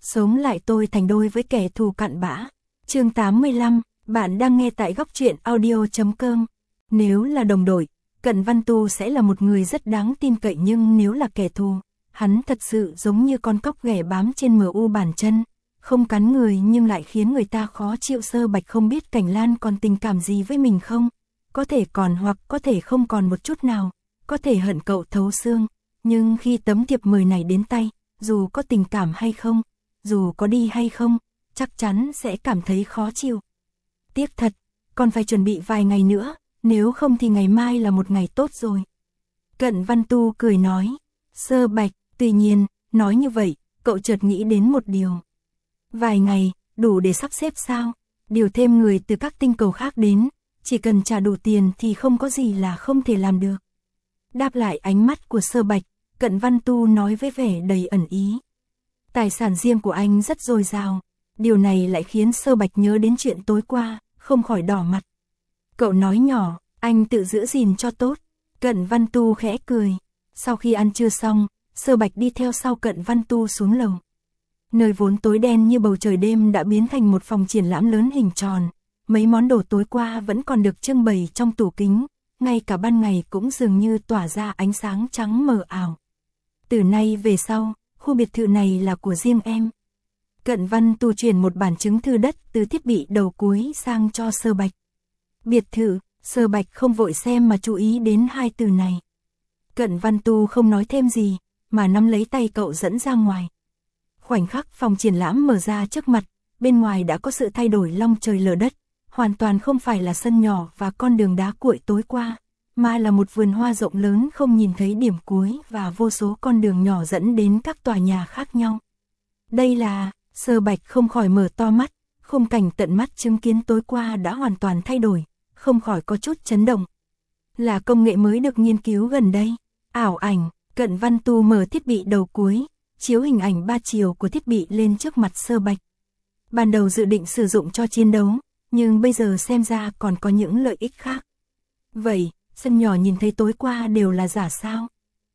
sống lại tôi thành đôi với kẻ thù cặn bã. Chương 85, bạn đang nghe tại góc truyện audio.com. Nếu là đồng đội, Cận Văn Tu sẽ là một người rất đáng tin cậy, nhưng nếu là kẻ thù, hắn thật sự giống như con cóc ghẻ bám trên MU bàn chân, không cắn người nhưng lại khiến người ta khó chịu. Sơ Bạch không biết Cảnh Lan còn tình cảm gì với mình không? Có thể còn hoặc có thể không còn một chút nào, có thể hận cậu thấu xương, nhưng khi tấm thiệp mời này đến tay, dù có tình cảm hay không, dù có đi hay không, chắc chắn sẽ cảm thấy khó chịu. Tiếc thật, còn phải chuẩn bị vài ngày nữa, nếu không thì ngày mai là một ngày tốt rồi. Cận Văn Tu cười nói. Sơ Bạch, tuy nhiên, nói như vậy, cậu chợt nghĩ đến một điều. Vài ngày, đủ để sắp xếp sao? Điều thêm người từ các tinh cầu khác đến, chỉ cần trả đủ tiền thì không có gì là không thể làm được. Đáp lại ánh mắt của Sơ Bạch, Cận Văn Tu nói với vẻ đầy ẩn ý. Tài sản riêng của anh rất dồi dào, điều này lại khiến Sơ Bạch nhớ đến chuyện tối qua, không khỏi đỏ mặt. Cậu nói nhỏ, anh tự giữ gìn cho tốt. Cận Văn Tu khẽ cười. Sau khi ăn trưa xong, Sơ Bạch đi theo sau Cận Văn Tu xuống lầu. Nơi vốn tối đen như bầu trời đêm đã biến thành một phòng triển lãm lớn hình tròn. Mấy món đồ tối qua vẫn còn được trưng bày trong tủ kính, ngay cả ban ngày cũng dường như tỏa ra ánh sáng trắng mờ ảo. Từ nay về sau, khu biệt thự này là của riêng em. Cận Văn Tu chuyển một bản chứng thư đất từ thiết bị đầu cuối sang cho Sơ Bạch. Biệt thự, Sơ Bạch không vội xem mà chú ý đến hai từ này. Cận Văn Tu không nói thêm gì, mà nắm lấy tay cậu dẫn ra ngoài. Khoảnh khắc phòng triển lãm mở ra trước mặt, bên ngoài đã có sự thay đổi long trời lở đất, hoàn toàn không phải là sân nhỏ và con đường đá cuội tối qua, mà là một vườn hoa rộng lớn không nhìn thấy điểm cuối và vô số con đường nhỏ dẫn đến các tòa nhà khác nhau. Đây là, Sơ Bạch không khỏi mở to mắt, khung cảnh tận mắt chứng kiến tối qua đã hoàn toàn thay đổi, không khỏi có chút chấn động. Là công nghệ mới được nghiên cứu gần đây, ảo ảnh. Cận Văn Tu mở thiết bị đầu cuối, chiếu hình ảnh 3 chiều của thiết bị lên trước mặt Sơ Bạch. Ban đầu dự định sử dụng cho chiến đấu, nhưng bây giờ xem ra còn có những lợi ích khác. Vậy, sân nhỏ nhìn thấy tối qua đều là giả sao?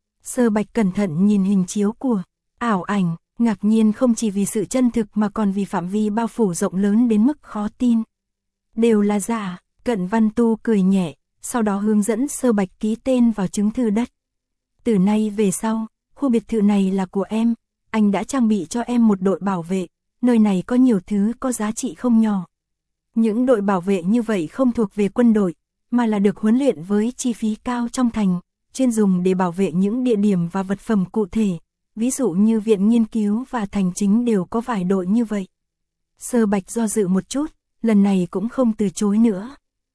Sơ Bạch cẩn thận nhìn hình chiếu của ảo ảnh, ngạc nhiên không chỉ vì sự chân thực mà còn vì phạm vi bao phủ rộng lớn đến mức khó tin. Đều là giả. Cận Văn Tu cười nhẹ, sau đó hướng dẫn Sơ Bạch ký tên vào chứng thư đất. Từ nay về sau, khu biệt thự này là của em, anh đã trang bị cho em một đội bảo vệ, nơi này có nhiều thứ có giá trị không nhỏ. Những đội bảo vệ như vậy không thuộc về quân đội, mà là được huấn luyện với chi phí cao trong thành, chuyên dùng để bảo vệ những địa điểm và vật phẩm cụ thể, ví dụ như viện nghiên cứu và thành chính đều có vài đội như vậy. Sơ Bạch do dự một chút, lần này cũng không từ chối nữa.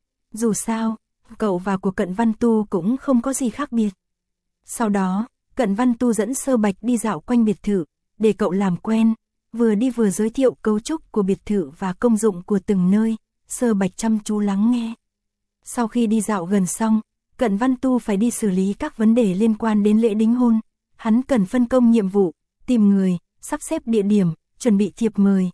Dù sao, cậu và của Cận Văn Tu cũng không có gì khác biệt. Sau đó, Cận Văn Tu dẫn Sơ Bạch đi dạo quanh biệt thự, để cậu làm quen, vừa đi vừa giới thiệu cấu trúc của biệt thự và công dụng của từng nơi. Sơ Bạch chăm chú lắng nghe. Sau khi đi dạo gần xong, Cận Văn Tu phải đi xử lý các vấn đề liên quan đến lễ đính hôn. Hắn cần phân công nhiệm vụ, tìm người, sắp xếp địa điểm, chuẩn bị thiệp mời,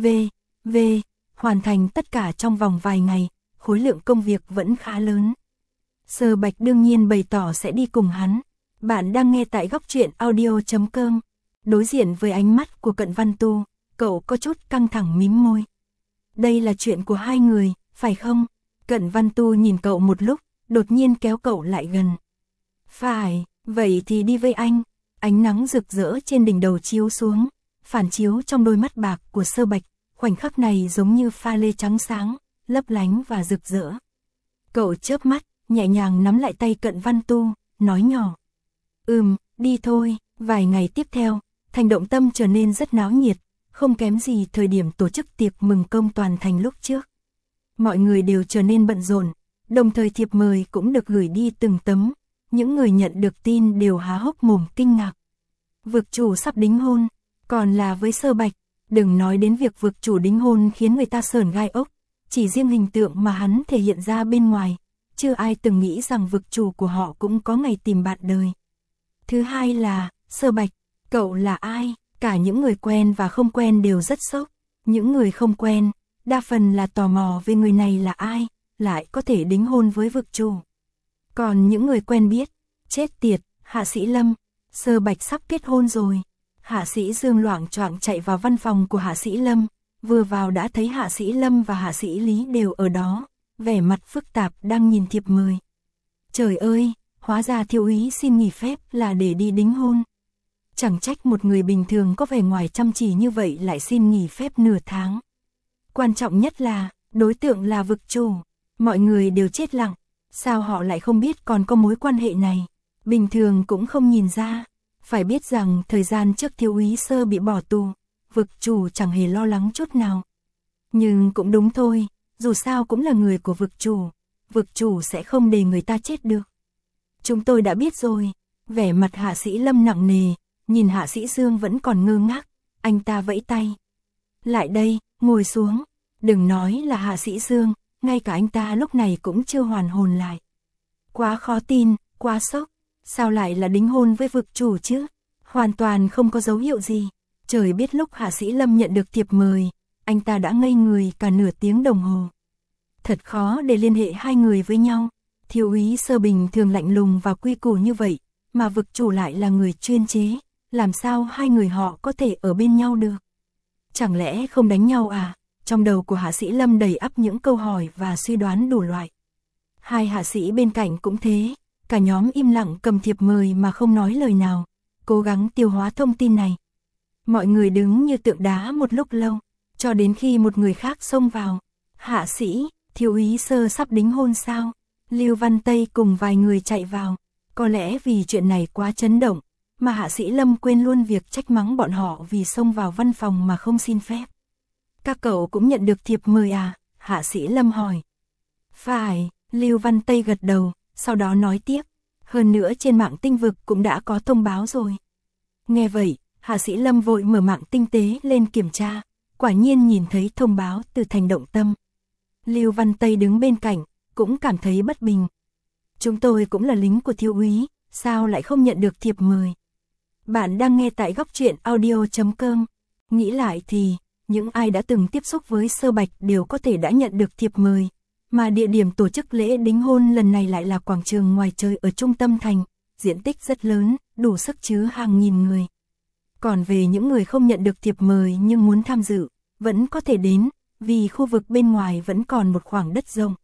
hoàn thành tất cả trong vòng vài ngày, khối lượng công việc vẫn khá lớn. Sơ Bạch đương nhiên bày tỏ sẽ đi cùng hắn. Bạn đang nghe tại góc truyện audio.com. Đối diện với ánh mắt của Cận Văn Tu, cậu có chút căng thẳng mím môi. Đây là chuyện của hai người, phải không? Cận Văn Tu nhìn cậu một lúc, đột nhiên kéo cậu lại gần. Phải, vậy thì đi với anh. Ánh nắng rực rỡ trên đỉnh đầu chiếu xuống, phản chiếu trong đôi mắt bạc của Sơ Bạch, khoảnh khắc này giống như pha lê trắng sáng, lấp lánh và rực rỡ. Cậu chớp mắt, nhẹ nhàng nắm lại tay Cận Văn Tu, nói nhỏ. Đi thôi. Vài ngày tiếp theo, thành Động Tâm trở nên rất náo nhiệt, không kém gì thời điểm tổ chức tiệc mừng công toàn thành lúc trước. Mọi người đều trở nên bận rộn, đồng thời thiệp mời cũng được gửi đi từng tấm. Những người nhận được tin đều há hốc mồm kinh ngạc. Vực chủ sắp đính hôn, còn là với Sơ Bạch. Đừng nói đến việc vực chủ đính hôn khiến người ta sởn gai ốc, chỉ riêng hình tượng mà hắn thể hiện ra bên ngoài, chưa ai từng nghĩ rằng vực chủ của họ cũng có ngày tìm bạn đời. Thứ hai là, Sơ Bạch, cậu là ai? Cả những người quen và không quen đều rất sốc. Những người không quen, đa phần là tò mò về người này là ai, lại có thể đính hôn với vực chủ. Còn những người quen biết, chết tiệt, Hạ Sĩ Lâm, Sơ Bạch sắp kết hôn rồi. Hạ Sĩ Dương loạng choạng chạy vào văn phòng của Hạ Sĩ Lâm, vừa vào đã thấy Hạ Sĩ Lâm và Hạ Sĩ Lý đều ở đó, vẻ mặt phức tạp đang nhìn thiệp mời. Trời ơi, hóa ra thiếu úy xin nghỉ phép là để đi đính hôn. Chẳng trách một người bình thường có vẻ ngoài chăm chỉ như vậy lại xin nghỉ phép nửa tháng. Quan trọng nhất là, đối tượng là vực chủ. Mọi người đều chết lặng, sao họ lại không biết còn có mối quan hệ này. Bình thường cũng không nhìn ra. Phải biết rằng thời gian trước thiếu úy Sơ bị bỏ tù, vực chủ chẳng hề lo lắng chút nào. Nhưng cũng đúng thôi, dù sao cũng là người của vực chủ sẽ không để người ta chết được. Chúng tôi đã biết rồi. Vẻ mặt Hạ Sĩ Lâm nặng nề, nhìn Hạ Sĩ Dương vẫn còn ngơ ngác, anh ta vẫy tay. Lại đây, ngồi xuống. Đừng nói là Hạ Sĩ Dương, ngay cả anh ta lúc này cũng chưa hoàn hồn lại. Quá khó tin, quá sốc. Sao lại là đính hôn với vực chủ chứ? Hoàn toàn không có dấu hiệu gì. Trời biết lúc Hạ Sĩ Lâm nhận được thiệp mời, anh ta đã ngây người cả nửa tiếng đồng hồ. Thật khó để liên hệ hai người với nhau. Thiếu úy Sơ bình thường lạnh lùng và quy củ như vậy, mà vực chủ lại là người chuyên chế. Làm sao hai người họ có thể ở bên nhau được? Chẳng lẽ không đánh nhau à? Trong đầu của Hạ Sĩ Lâm đầy ắp những câu hỏi và suy đoán đủ loại. Hai hạ sĩ bên cạnh cũng thế. Cả nhóm im lặng cầm thiệp mời mà không nói lời nào, cố gắng tiêu hóa thông tin này. Mọi người đứng như tượng đá một lúc lâu, cho đến khi một người khác xông vào. Hạ sĩ, thiếu úy Sơ sắp đính hôn sao? Lưu Văn Tây cùng vài người chạy vào. Có lẽ vì chuyện này quá chấn động, mà Hạ Sĩ Lâm quên luôn việc trách mắng bọn họ vì xông vào văn phòng mà không xin phép. Các cậu cũng nhận được thiệp mời à? Hạ Sĩ Lâm hỏi. Phải, Lưu Văn Tây gật đầu. Sau đó nói tiếp, hơn nữa trên mạng tinh vực cũng đã có thông báo rồi. Nghe vậy, Hạ Sĩ Lâm vội mở mạng tinh tế lên kiểm tra, quả nhiên nhìn thấy thông báo từ Thành Động Tâm. Lưu Văn Tây đứng bên cạnh, cũng cảm thấy bất bình. Chúng tôi cũng là lính của thiếu úy, sao lại không nhận được thiệp mời? Bạn đang nghe tại góc truyện audio.com. Nghĩ lại thì, những ai đã từng tiếp xúc với Sơ Bạch đều có thể đã nhận được thiệp mời. Mà địa điểm tổ chức lễ đính hôn lần này lại là quảng trường ngoài trời ở trung tâm thành, diện tích rất lớn, đủ sức chứa hàng nghìn người. Còn về những người không nhận được thiệp mời nhưng muốn tham dự, vẫn có thể đến, vì khu vực bên ngoài vẫn còn một khoảng đất rộng.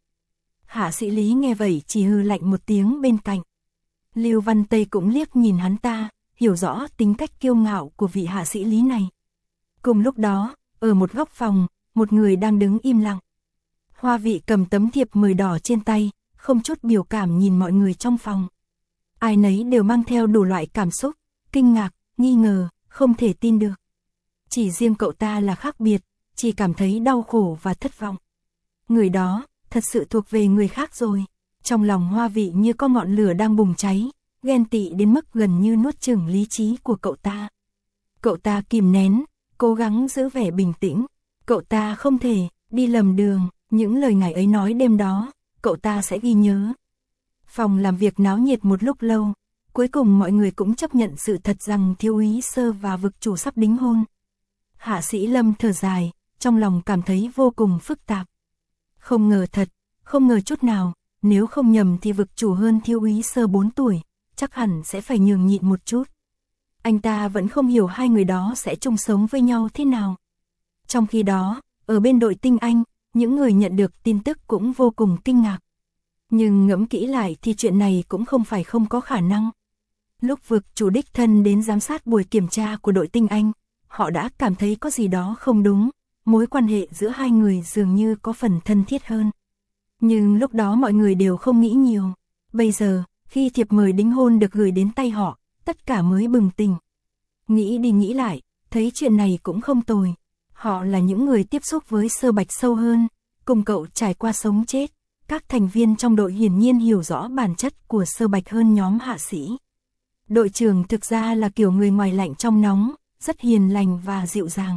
Hạ Sĩ Lý nghe vậy chỉ hừ lạnh một tiếng bên cạnh. Lưu Văn Tây cũng liếc nhìn hắn ta, hiểu rõ tính cách kiêu ngạo của vị Hạ Sĩ Lý này. Cùng lúc đó, ở một góc phòng, một người đang đứng im lặng. Hoa Vị cầm tấm thiệp mời đỏ trên tay, không chút biểu cảm nhìn mọi người trong phòng. Ai nấy đều mang theo đủ loại cảm xúc, kinh ngạc, nghi ngờ, không thể tin được. Chỉ riêng cậu ta là khác biệt, chỉ cảm thấy đau khổ và thất vọng. Người đó, thật sự thuộc về người khác rồi. Trong lòng Hoa Vị như có ngọn lửa đang bùng cháy, ghen tị đến mức gần như nuốt chửng lý trí của cậu ta. Cậu ta kìm nén, cố gắng giữ vẻ bình tĩnh. Cậu ta không thể đi lầm đường. Những lời ngài ấy nói đêm đó, cậu ta sẽ ghi nhớ. Phòng làm việc náo nhiệt một lúc lâu, cuối cùng mọi người cũng chấp nhận sự thật rằng thiếu úy Sơ và vực chủ sắp đính hôn. Hạ Sĩ Lâm thở dài, trong lòng cảm thấy vô cùng phức tạp. Không ngờ thật, không ngờ chút nào, nếu không nhầm thì vực chủ hơn thiếu úy Sơ 4 tuổi, chắc hẳn sẽ phải nhường nhịn một chút. Anh ta vẫn không hiểu hai người đó sẽ chung sống với nhau thế nào. Trong khi đó, ở bên đội tinh Anh, những người nhận được tin tức cũng vô cùng kinh ngạc. Nhưng ngẫm kỹ lại thì chuyện này cũng không phải không có khả năng. Lúc vực chủ đích thân đến giám sát buổi kiểm tra của đội tinh Anh, họ đã cảm thấy có gì đó không đúng, mối quan hệ giữa hai người dường như có phần thân thiết hơn. Nhưng lúc đó mọi người đều không nghĩ nhiều. Bây giờ, khi thiệp mời đính hôn được gửi đến tay họ, tất cả mới bừng tỉnh. Nghĩ đi nghĩ lại, thấy chuyện này cũng không tồi. Họ là những người tiếp xúc với Sơ Bạch sâu hơn, cùng cậu trải qua sống chết. Các thành viên trong đội hiển nhiên hiểu rõ bản chất của Sơ Bạch hơn nhóm hạ sĩ. Đội trưởng thực ra là kiểu người ngoài lạnh trong nóng, rất hiền lành và dịu dàng.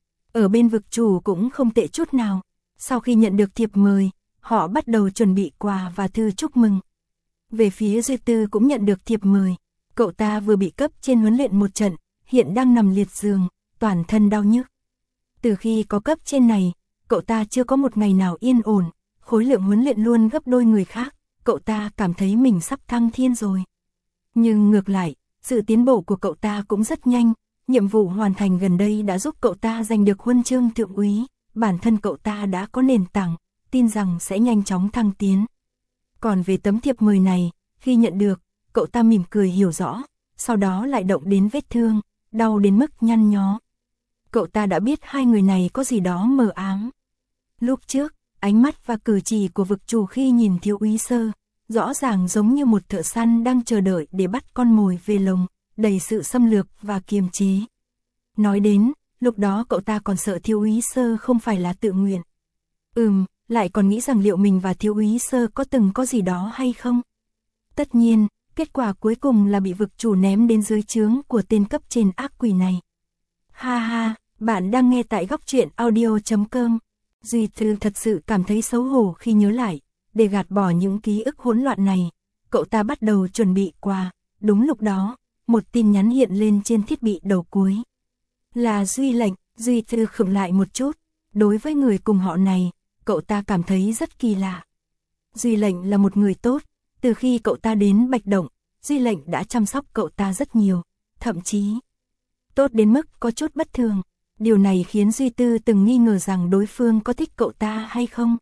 Ở bên vực chủ cũng không tệ chút nào. Sau khi nhận được thiệp mời, họ bắt đầu chuẩn bị quà và thư chúc mừng. Về phía Duy Tư cũng nhận được thiệp mời. Cậu ta vừa bị cấp trên huấn luyện một trận, hiện đang nằm liệt giường, toàn thân đau nhức. Từ khi có cấp trên này, cậu ta chưa có một ngày nào yên ổn, khối lượng huấn luyện luôn gấp đôi người khác, cậu ta cảm thấy mình sắp thăng thiên rồi. Nhưng ngược lại, sự tiến bộ của cậu ta cũng rất nhanh, nhiệm vụ hoàn thành gần đây đã giúp cậu ta giành được huân chương thượng úy, bản thân cậu ta đã có nền tảng, tin rằng sẽ nhanh chóng thăng tiến. Còn về tấm thiệp mời này, khi nhận được, cậu ta mỉm cười hiểu rõ, sau đó lại động đến vết thương, đau đến mức nhăn nhó. Cậu ta đã biết hai người này có gì đó mờ ám. Lúc trước, ánh mắt và cử chỉ của vực chủ khi nhìn thiếu úy Sơ, rõ ràng giống như một thợ săn đang chờ đợi để bắt con mồi về lồng, đầy sự xâm lược và kiềm chế. Nói đến, lúc đó cậu ta còn sợ thiếu úy Sơ không phải là tự nguyện. Lại còn nghĩ rằng liệu mình và thiếu úy Sơ có từng có gì đó hay không? Tất nhiên, kết quả cuối cùng là bị vực chủ ném đến dưới trướng của tên cấp trên ác quỷ này. Ha ha, bạn đang nghe tại góc truyện audio.com. Duy Thư thật sự cảm thấy xấu hổ khi nhớ lại, để gạt bỏ những ký ức hỗn loạn này, cậu ta bắt đầu chuẩn bị quà. Đúng lúc đó, một tin nhắn hiện lên trên thiết bị đầu cuối. Là Duy Lệnh. Duy Thư khựng lại một chút, đối với người cùng họ này, cậu ta cảm thấy rất kỳ lạ. Duy Lệnh là một người tốt, từ khi cậu ta đến Bạch Động, Duy Lệnh đã chăm sóc cậu ta rất nhiều, thậm chí tốt đến mức có chút bất thường. Điều này khiến Duy Tư từng nghi ngờ rằng đối phương có thích cậu ta hay không.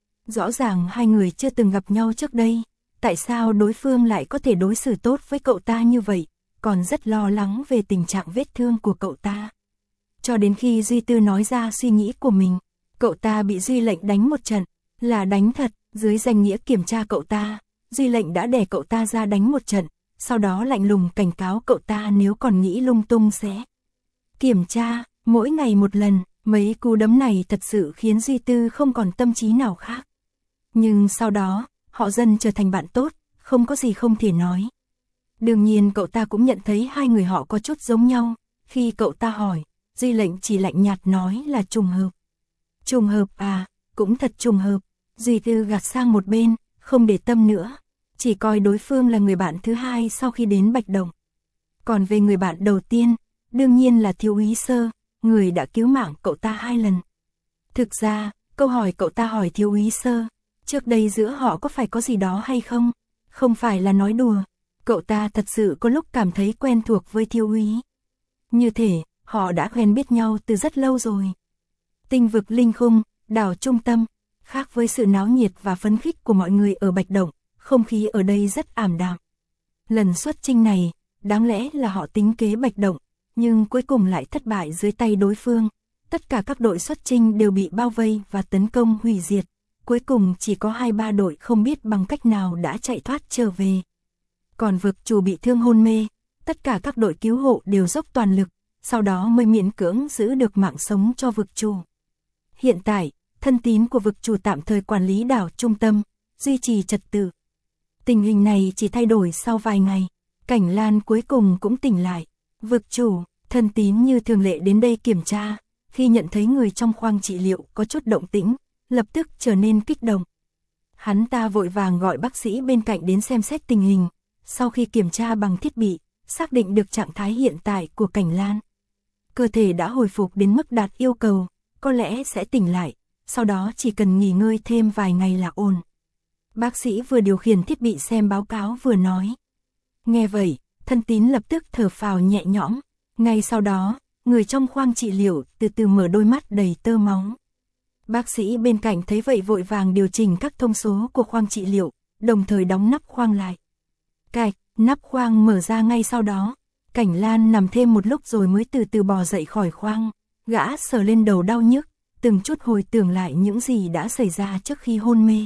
Rõ ràng hai người chưa từng gặp nhau trước đây, tại sao đối phương lại có thể đối xử tốt với cậu ta như vậy, còn rất lo lắng về tình trạng vết thương của cậu ta. Cho đến khi Duy Tư nói ra suy nghĩ của mình, cậu ta bị Duy Lệnh đánh một trận, là đánh thật, dưới danh nghĩa kiểm tra cậu ta, Duy Lệnh đã đè cậu ta ra đánh một trận, sau đó lạnh lùng cảnh cáo cậu ta nếu còn nghĩ lung tung sẽ kiểm tra, mỗi ngày một lần. Mấy cú đấm này thật sự khiến Duy Tư không còn tâm trí nào khác. Nhưng sau đó, họ dần trở thành bạn tốt, không có gì không thể nói. Đương nhiên cậu ta cũng nhận thấy hai người họ có chút giống nhau, khi cậu ta hỏi, Duy Lệnh chỉ lạnh nhạt nói là trùng hợp. Trùng hợp à, cũng thật trùng hợp. Duy Tư gạt sang một bên, không để tâm nữa, chỉ coi đối phương là người bạn thứ hai sau khi đến Bạch Động. Còn về người bạn đầu tiên, đương nhiên là thiếu úy Sơ, người đã cứu mạng cậu ta 2 lần. Thực ra, câu hỏi cậu ta hỏi thiếu úy Sơ, trước đây giữa họ có phải có gì đó hay không? Không phải là nói đùa, cậu ta thật sự có lúc cảm thấy quen thuộc với thiếu úy. Như thể, họ đã quen biết nhau từ rất lâu rồi. Tinh vực linh khung, đảo trung tâm, khác với sự náo nhiệt và phấn khích của mọi người ở Bạch Động, không khí ở đây rất ảm đạm. Lần xuất chinh này, đáng lẽ là họ tính kế Bạch Động, nhưng cuối cùng lại thất bại dưới tay đối phương. Tất cả các đội xuất chinh đều bị bao vây và tấn công hủy diệt. Cuối cùng chỉ có 2-3 đội không biết bằng cách nào đã chạy thoát trở về. Còn vực chủ bị thương hôn mê, tất cả các đội cứu hộ đều dốc toàn lực, sau đó mới miễn cưỡng giữ được mạng sống cho vực chủ. Hiện tại, thân tín của vực chủ tạm thời quản lý đảo trung tâm, duy trì trật tự. Tình hình này chỉ thay đổi sau vài ngày, Cảnh Lan cuối cùng cũng tỉnh lại. Vực chủ, thân tín như thường lệ đến đây kiểm tra, khi nhận thấy người trong khoang trị liệu có chút động tĩnh, lập tức trở nên kích động. Hắn ta vội vàng gọi bác sĩ bên cạnh đến xem xét tình hình, sau khi kiểm tra bằng thiết bị, xác định được trạng thái hiện tại của Cảnh Lan. Cơ thể đã hồi phục đến mức đạt yêu cầu, có lẽ sẽ tỉnh lại, sau đó chỉ cần nghỉ ngơi thêm vài ngày là ổn. Bác sĩ vừa điều khiển thiết bị xem báo cáo vừa nói. Nghe vậy, thân tín lập tức thở phào nhẹ nhõm. Ngay sau đó, người trong khoang trị liệu từ từ mở đôi mắt đầy tơ máu. Bác sĩ bên cạnh thấy vậy vội vàng điều chỉnh các thông số của khoang trị liệu, đồng thời đóng nắp khoang lại. Cạch, nắp khoang mở ra ngay sau đó. Cảnh Lan nằm thêm một lúc rồi mới từ từ bò dậy khỏi khoang. Gã sờ lên đầu đau nhức, từng chút hồi tưởng lại những gì đã xảy ra trước khi hôn mê.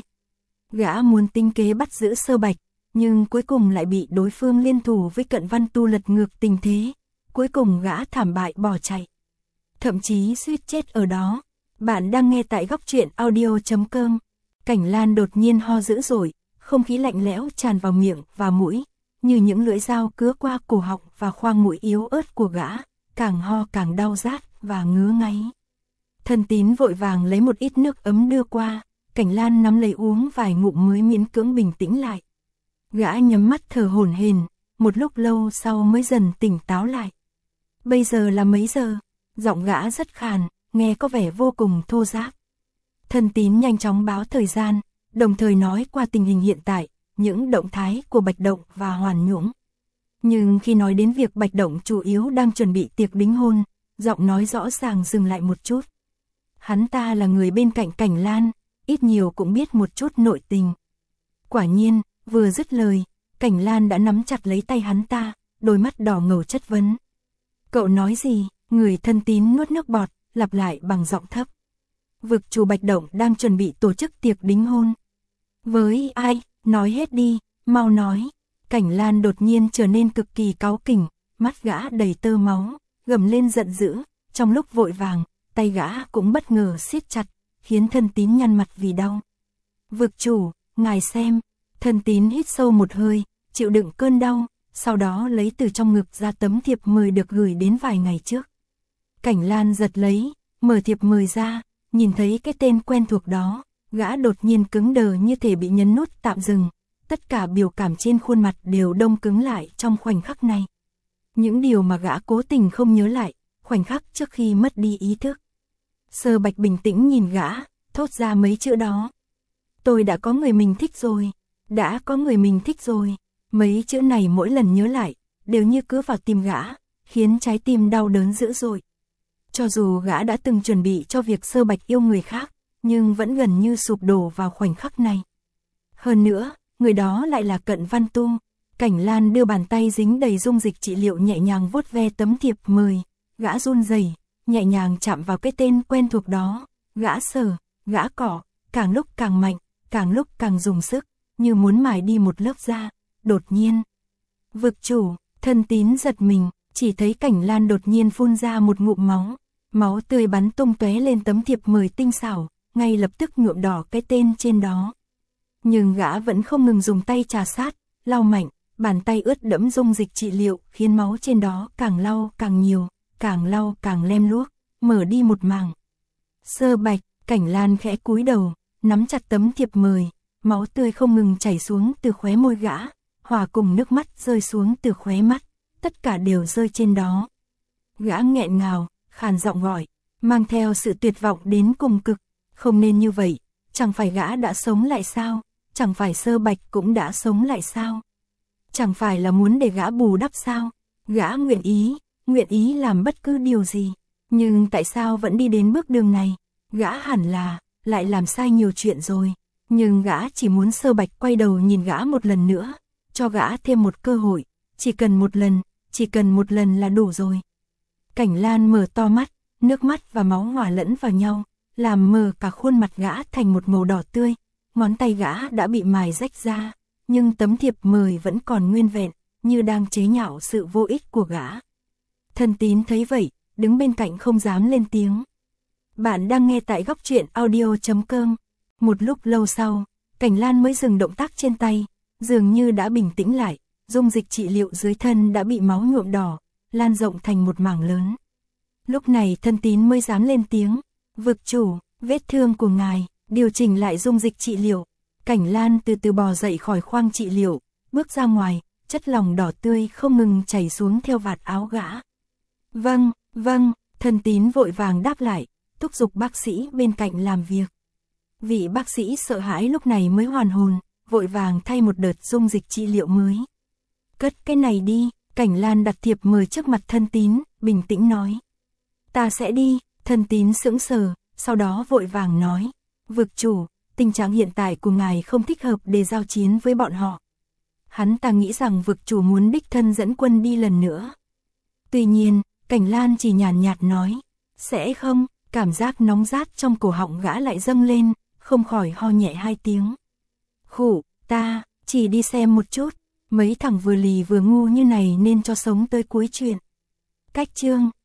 Gã muốn tính kế bắt giữ Sơ Bạch, nhưng cuối cùng lại bị đối phương liên thủ với Cận Văn Tu lật ngược tình thế. Cuối cùng gã thảm bại bỏ chạy. Thậm chí suýt chết ở đó. Bạn đang nghe tại góc truyện audio.com. Cảnh Lan đột nhiên ho dữ dội, không khí lạnh lẽo tràn vào miệng và mũi, như những lưỡi dao cứa qua cổ họng và khoang mũi yếu ớt của gã, càng ho càng đau rát và ngứa ngáy. Thân tín vội vàng lấy một ít nước ấm đưa qua, Cảnh Lan nắm lấy uống vài ngụm mới miễn cưỡng bình tĩnh lại. Gã nhắm mắt thở hổn hển, một lúc lâu sau mới dần tỉnh táo lại. Bây giờ là mấy giờ? Giọng gã rất khàn, nghe có vẻ vô cùng thô ráp. Thân tín nhanh chóng báo thời gian, đồng thời nói qua tình hình hiện tại, những động thái của Bạch Động và Hoàn Nhũng. Nhưng khi nói đến việc Bạch Động chủ yếu đang chuẩn bị tiệc đính hôn, giọng nói rõ ràng dừng lại một chút. Hắn ta là người bên cạnh Cảnh Lan, ít nhiều cũng biết một chút nội tình. Quả nhiên, vừa dứt lời, Cảnh Lan đã nắm chặt lấy tay hắn ta, đôi mắt đỏ ngầu chất vấn. Cậu nói gì? Người thân tín nuốt nước bọt, lặp lại bằng giọng thấp. Vực chủ Bạch Động đang chuẩn bị tổ chức tiệc đính hôn. Với ai? Nói hết đi, mau nói. Cảnh Lan đột nhiên trở nên cực kỳ cáu kỉnh, mắt gã đầy tơ máu, gầm lên giận dữ, trong lúc vội vàng, tay gã cũng bất ngờ siết chặt, khiến thân tín nhăn mặt vì đau. Vực chủ, ngài xem. Thân tín hít sâu một hơi, chịu đựng cơn đau, sau đó lấy từ trong ngực ra tấm thiệp mời được gửi đến vài ngày trước. Cảnh Lan giật lấy, mở thiệp mời ra, nhìn thấy cái tên quen thuộc đó, gã đột nhiên cứng đờ như thể bị nhấn nút tạm dừng, tất cả biểu cảm trên khuôn mặt đều đông cứng lại trong khoảnh khắc này. Những điều mà gã cố tình không nhớ lại, khoảnh khắc trước khi mất đi ý thức. Sơ Bạch bình tĩnh nhìn gã, thốt ra mấy chữ đó. Tôi đã có người mình thích rồi, đã có người mình thích rồi. Mấy chữ này mỗi lần nhớ lại, đều như cứ vào tim gã, khiến trái tim đau đớn dữ dội. Cho dù gã đã từng chuẩn bị cho việc Sơ Bạch yêu người khác, nhưng vẫn gần như sụp đổ vào khoảnh khắc này. Hơn nữa, người đó lại là Cận Văn Tu. Cảnh Lan đưa bàn tay dính đầy dung dịch trị liệu nhẹ nhàng vuốt ve tấm thiệp mời, gã run rẩy, nhẹ nhàng chạm vào cái tên quen thuộc đó, gã sờ, gã cọ, càng lúc càng mạnh, càng lúc càng dùng sức, như muốn mài đi một lớp da. Đột nhiên, vực chủ, thân tín giật mình, chỉ thấy Cảnh Lan đột nhiên phun ra một ngụm máu, máu tươi bắn tung tóe lên tấm thiệp mời tinh xảo, ngay lập tức nhuộm đỏ cái tên trên đó. Nhưng gã vẫn không ngừng dùng tay trà sát, lau mạnh, bàn tay ướt đẫm dung dịch trị liệu khiến máu trên đó càng lau càng nhiều, càng lau càng lem luốc, mở đi một mảng. Sơ Bạch, Cảnh Lan khẽ cúi đầu, nắm chặt tấm thiệp mời, máu tươi không ngừng chảy xuống từ khóe môi gã, hòa cùng nước mắt rơi xuống từ khóe mắt, tất cả đều rơi trên đó. Gã nghẹn ngào, khàn giọng gọi, mang theo sự tuyệt vọng đến cùng cực, không nên như vậy, chẳng phải gã đã sống lại sao, chẳng phải Sơ Bạch cũng đã sống lại sao, chẳng phải là muốn để gã bù đắp sao, gã nguyện ý làm bất cứ điều gì, nhưng tại sao vẫn đi đến bước đường này, gã hẳn là, lại làm sai nhiều chuyện rồi, nhưng gã chỉ muốn Sơ Bạch quay đầu nhìn gã một lần nữa, cho gã thêm một cơ hội, chỉ cần một lần là đủ rồi. Cảnh Lan mở to mắt, nước mắt và máu hòa lẫn vào nhau, làm mờ cả khuôn mặt gã thành một màu đỏ tươi, ngón tay gã đã bị mài rách ra, nhưng tấm thiệp mời vẫn còn nguyên vẹn, như đang chế nhạo sự vô ích của gã. Thân tín thấy vậy, đứng bên cạnh không dám lên tiếng. Bạn đang nghe tại góc truyện audio.com. Một lúc lâu sau, Cảnh Lan mới dừng động tác trên tay, dường như đã bình tĩnh lại, dung dịch trị liệu dưới thân đã bị máu nhuộm đỏ, lan rộng thành một mảng lớn. Lúc này thân tín mới dám lên tiếng, vực chủ, vết thương của ngài, điều chỉnh lại dung dịch trị liệu. Cảnh Lan từ từ bò dậy khỏi khoang trị liệu, bước ra ngoài, chất lỏng đỏ tươi không ngừng chảy xuống theo vạt áo gã. Vâng, thân tín vội vàng đáp lại, thúc giục bác sĩ bên cạnh làm việc. Vị bác sĩ sợ hãi lúc này mới hoàn hồn, vội vàng thay một đợt dung dịch trị liệu mới. Cất cái này đi, Cảnh Lan đặt thiệp mời trước mặt thân tín, bình tĩnh nói. Ta sẽ đi, thân tín sững sờ, sau đó vội vàng nói. Vực chủ, tình trạng hiện tại của ngài không thích hợp để giao chiến với bọn họ. Hắn ta nghĩ rằng vực chủ muốn đích thân dẫn quân đi lần nữa. Tuy nhiên, Cảnh Lan chỉ nhàn nhạt nói. Sẽ không, cảm giác nóng rát trong cổ họng gã lại dâng lên, không khỏi ho nhẹ 2 tiếng. Khụ, ta, chỉ đi xem một chút, mấy thằng vừa lì vừa ngu như này nên cho sống tới cuối chuyện. Cách chương